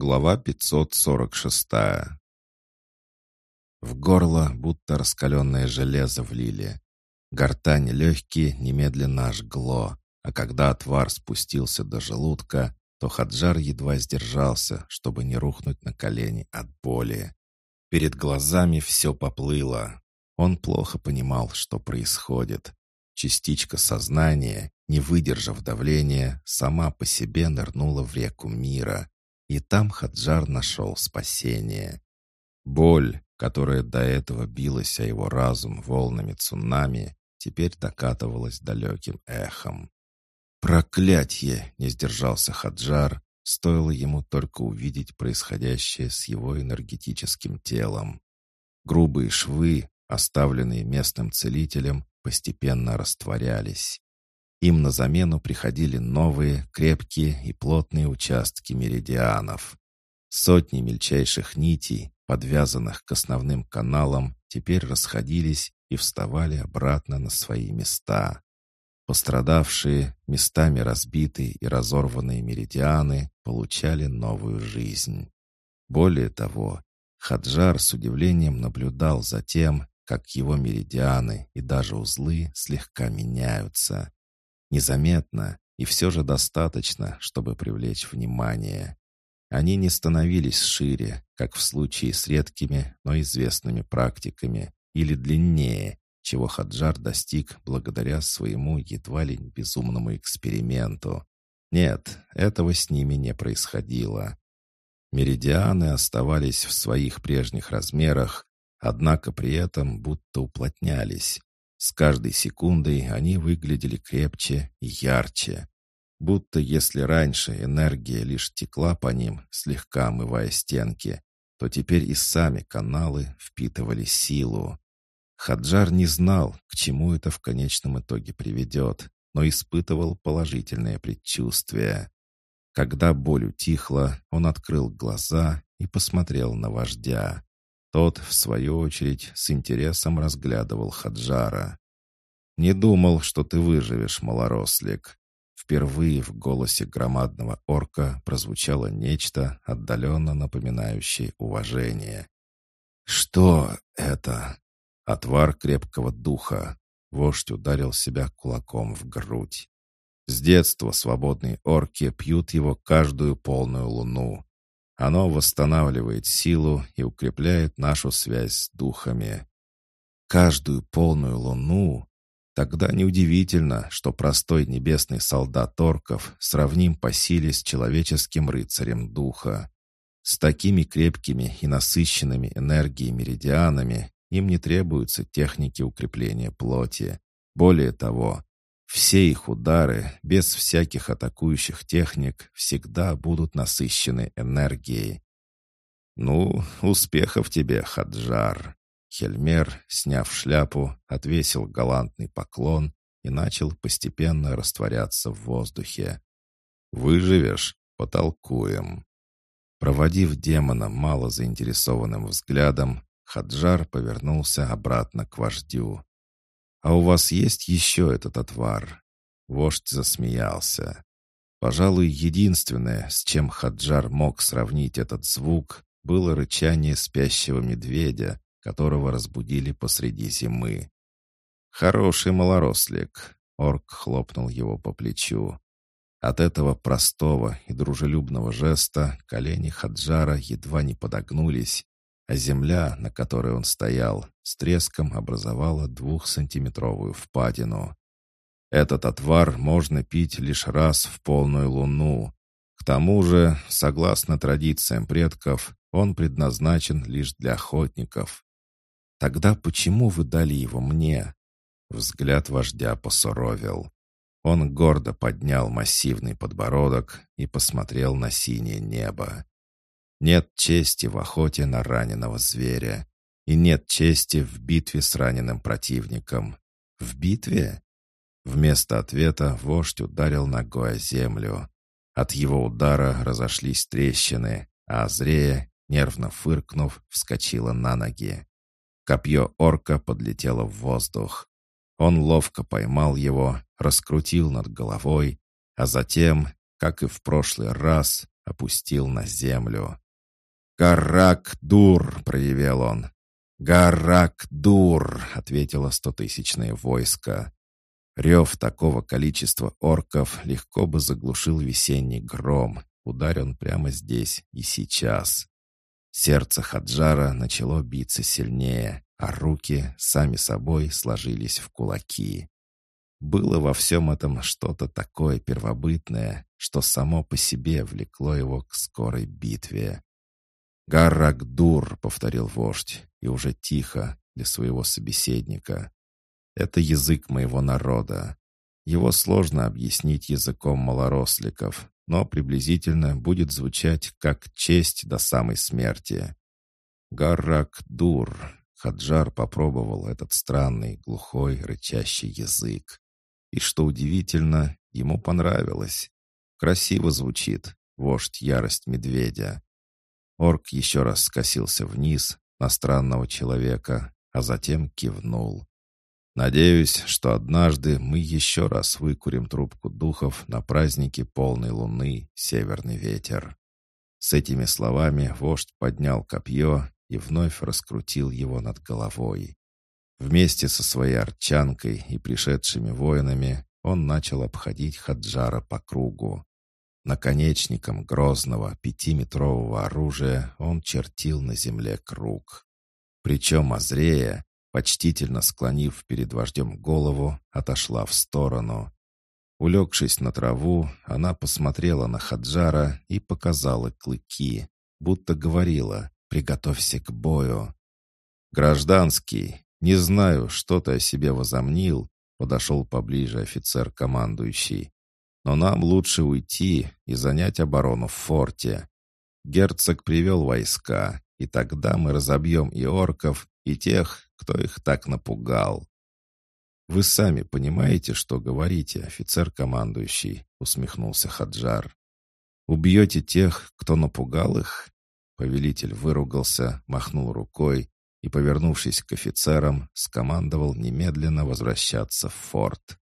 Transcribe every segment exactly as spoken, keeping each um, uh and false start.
Глава пятьсот сорок шесть. В горло будто раскаленное железо влили. Гортань легкие немедленно ожгло, а когда отвар спустился до желудка, то Хаджар едва сдержался, чтобы не рухнуть на колени от боли. Перед глазами все поплыло. Он плохо понимал, что происходит. Частичка сознания, не выдержав давления, сама по себе нырнула в реку мира. И там Хаджар нашел спасение. Боль, которая до этого билась о его разум волнами цунами, теперь докатывалась далеким эхом. «Проклятье!» — не сдержался Хаджар, стоило ему только увидеть происходящее с его энергетическим телом. Грубые швы, оставленные местным целителем, постепенно растворялись. Им на замену приходили новые, крепкие и плотные участки меридианов. Сотни мельчайших нитей, подвязанных к основным каналам, теперь расходились и вставали обратно на свои места. Пострадавшие, местами разбитые и разорванные меридианы получали новую жизнь. Более того, Хаджар с удивлением наблюдал за тем, как его меридианы и даже узлы слегка меняются. Незаметно и все же достаточно, чтобы привлечь внимание. Они не становились шире, как в случае с редкими, но известными практиками, или длиннее, чего Хаджар достиг благодаря своему едва ли не безумному эксперименту. Нет, этого с ними не происходило. Меридианы оставались в своих прежних размерах, однако при этом будто уплотнялись. С каждой секундой они выглядели крепче и ярче. Будто если раньше энергия лишь текла по ним, слегка омывая стенки, то теперь и сами каналы впитывали силу. Хаджар не знал, к чему это в конечном итоге приведет, но испытывал положительное предчувствие. Когда боль утихла, он открыл глаза и посмотрел на вождя. Тот, в свою очередь, с интересом разглядывал Хаджара. «Не думал, что ты выживешь, малорослик». Впервые в голосе громадного орка прозвучало нечто, отдаленно напоминающее уважение. «Что это?» «Отвар крепкого духа». Вождь ударил себя кулаком в грудь. «С детства свободные орки пьют его каждую полную луну. Оно восстанавливает силу и укрепляет нашу связь с духами. Каждую полную луну? Тогда неудивительно, что простой небесный солдат орков сравним по силе с человеческим рыцарем духа. С такими крепкими и насыщенными энергией меридианами им не требуются техники укрепления плоти. Более того, все их удары, без всяких атакующих техник, всегда будут насыщены энергией. «Ну, успехов тебе, Хаджар!» Хельмер, сняв шляпу, отвесил галантный поклон и начал постепенно растворяться в воздухе. «Выживешь? Потолкуем». Проводив демона мало заинтересованным взглядом, Хаджар повернулся обратно к вождю. «А у вас есть еще этот отвар?» Вождь засмеялся. Пожалуй, единственное, с чем Хаджар мог сравнить этот звук, было рычание спящего медведя, которого разбудили посреди зимы. «Хороший малорослик», — орк хлопнул его по плечу. От этого простого и дружелюбного жеста колени Хаджара едва не подогнулись, а земля, на которой он стоял, с треском образовала двухсантиметровую впадину. Этот отвар можно пить лишь раз в полную луну. К тому же, согласно традициям предков, он предназначен лишь для охотников. «Тогда почему вы дали его мне?» Взгляд вождя посуровил. Он гордо поднял массивный подбородок и посмотрел на синее небо. Нет чести в охоте на раненого зверя. И нет чести в битве с раненым противником. В битве? Вместо ответа вождь ударил ногой о землю. От его удара разошлись трещины, а Азрея, нервно фыркнув, вскочила на ноги. Копье орка подлетело в воздух. Он ловко поймал его, раскрутил над головой, а затем, как и в прошлый раз, опустил на землю. «Гарак-дур!» — проявил он. «Гарак-дур!» — ответило стотысячное войско. Рев такого количества орков легко бы заглушил весенний гром, ударь он прямо здесь и сейчас. Сердце Хаджара начало биться сильнее, а руки сами собой сложились в кулаки. Было во всем этом что-то такое первобытное, что само по себе влекло его к скорой битве. «Гарак-дур!» — повторил вождь, и уже тихо для своего собеседника. «Это язык моего народа. Его сложно объяснить языком малоросликов, но приблизительно будет звучать как честь до самой смерти». «Гарак-дур!» — Хаджар попробовал этот странный, глухой, рычащий язык. И, что удивительно, ему понравилось. Красиво звучит, вождь ярость медведя. Орк еще раз скосился вниз на странного человека, а затем кивнул. «Надеюсь, что однажды мы еще раз выкурим трубку духов на празднике полной луны «Северный ветер». С этими словами вождь поднял копье и вновь раскрутил его над головой. Вместе со своей арчанкой и пришедшими воинами он начал обходить Хаджара по кругу. Наконечником грозного пятиметрового оружия он чертил на земле круг. Причем Азрея, почтительно склонив перед вождем голову, отошла в сторону. Улегшись на траву, она посмотрела на Хаджара и показала клыки, будто говорила «Приготовься к бою». «Гражданский, не знаю, что ты о себе возомнил», — подошел поближе офицер командующий. «Но нам лучше уйти и занять оборону в форте. Герцог привел войска, и тогда мы разобьем и орков, и тех, кто их так напугал». «Вы сами понимаете, что говорите, офицер командующий», — усмехнулся Хаджар. «Убьете тех, кто напугал их?» Повелитель выругался, махнул рукой и, повернувшись к офицерам, скомандовал немедленно возвращаться в форт.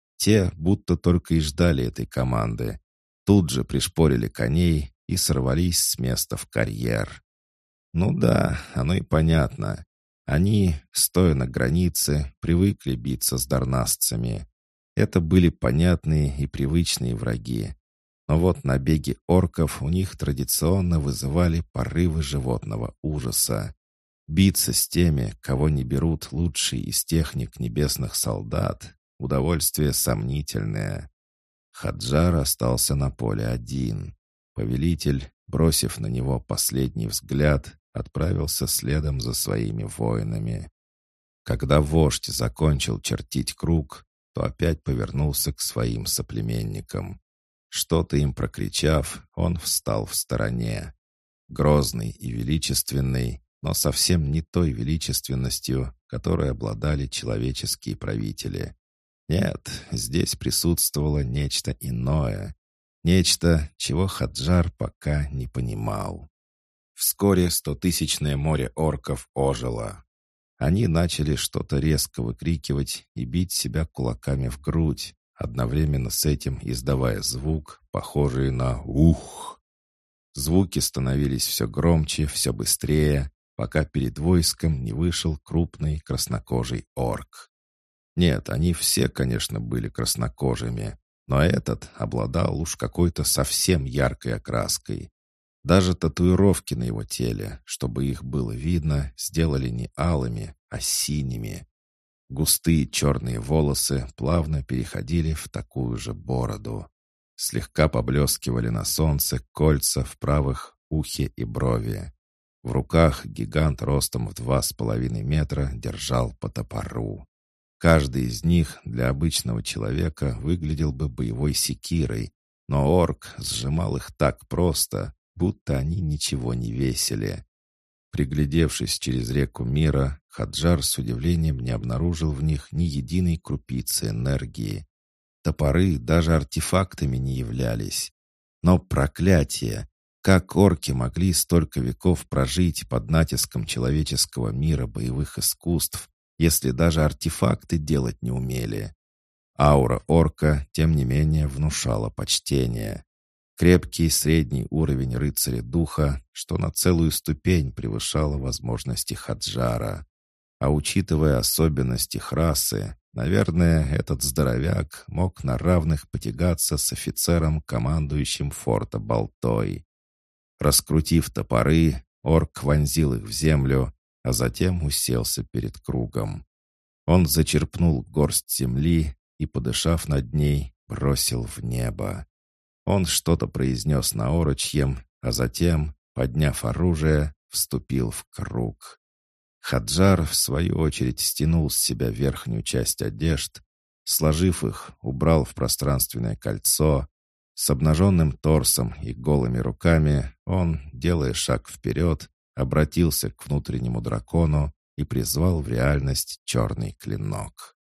Те будто только и ждали этой команды. Тут же пришпорили коней и сорвались с места в карьер. Ну да, оно и понятно. Они, стоя на границе, привыкли биться с дарнасцами. Это были понятные и привычные враги. Но вот набеги орков у них традиционно вызывали порывы животного ужаса. Биться с теми, кого не берут лучшие из техник небесных солдат, удовольствие сомнительное. Хаджар остался на поле один. Повелитель, бросив на него последний взгляд, отправился следом за своими воинами. Когда вождь закончил чертить круг, то опять повернулся к своим соплеменникам. Что-то им прокричав, он встал в стороне. Грозный и величественный, но совсем не той величественностью, которой обладали человеческие правители. Нет, здесь присутствовало нечто иное. Нечто, чего Хаджар пока не понимал. Вскоре стотысячное море орков ожило. Они начали что-то резко выкрикивать и бить себя кулаками в грудь, одновременно с этим издавая звук, похожий на «ух». Звуки становились все громче, все быстрее, пока перед войском не вышел крупный краснокожий орк. Нет, они все, конечно, были краснокожими, но этот обладал уж какой-то совсем яркой окраской. Даже татуировки на его теле, чтобы их было видно, сделали не алыми, а синими. Густые черные волосы плавно переходили в такую же бороду. Слегка поблескивали на солнце кольца в правых ухе и брови. В руках гигант ростом в два с половиной метра держал по топору. Каждый из них для обычного человека выглядел бы боевой секирой, но орк сжимал их так просто, будто они ничего не весили. Приглядевшись через реку мира, Хаджар с удивлением не обнаружил в них ни единой крупицы энергии. Топоры даже артефактами не являлись. Но проклятие! Как орки могли столько веков прожить под натиском человеческого мира боевых искусств, если даже артефакты делать не умели? Аура орка, тем не менее, внушала почтение. Крепкий средний уровень рыцаря духа, что на целую ступень превышало возможности Хаджара. А учитывая особенности их расы, наверное, этот здоровяк мог на равных потягаться с офицером, командующим форта Болтой. Раскрутив топоры, орк вонзил их в землю, а затем уселся перед кругом. Он зачерпнул горсть земли и, подышав над ней, бросил в небо. Он что-то произнес на орочьем, а затем, подняв оружие, вступил в круг. Хаджар, в свою очередь, стянул с себя верхнюю часть одежд, сложив их, убрал в пространственное кольцо. С обнаженным торсом и голыми руками он, делая шаг вперед, обратился к внутреннему дракону и призвал в реальность черный клинок.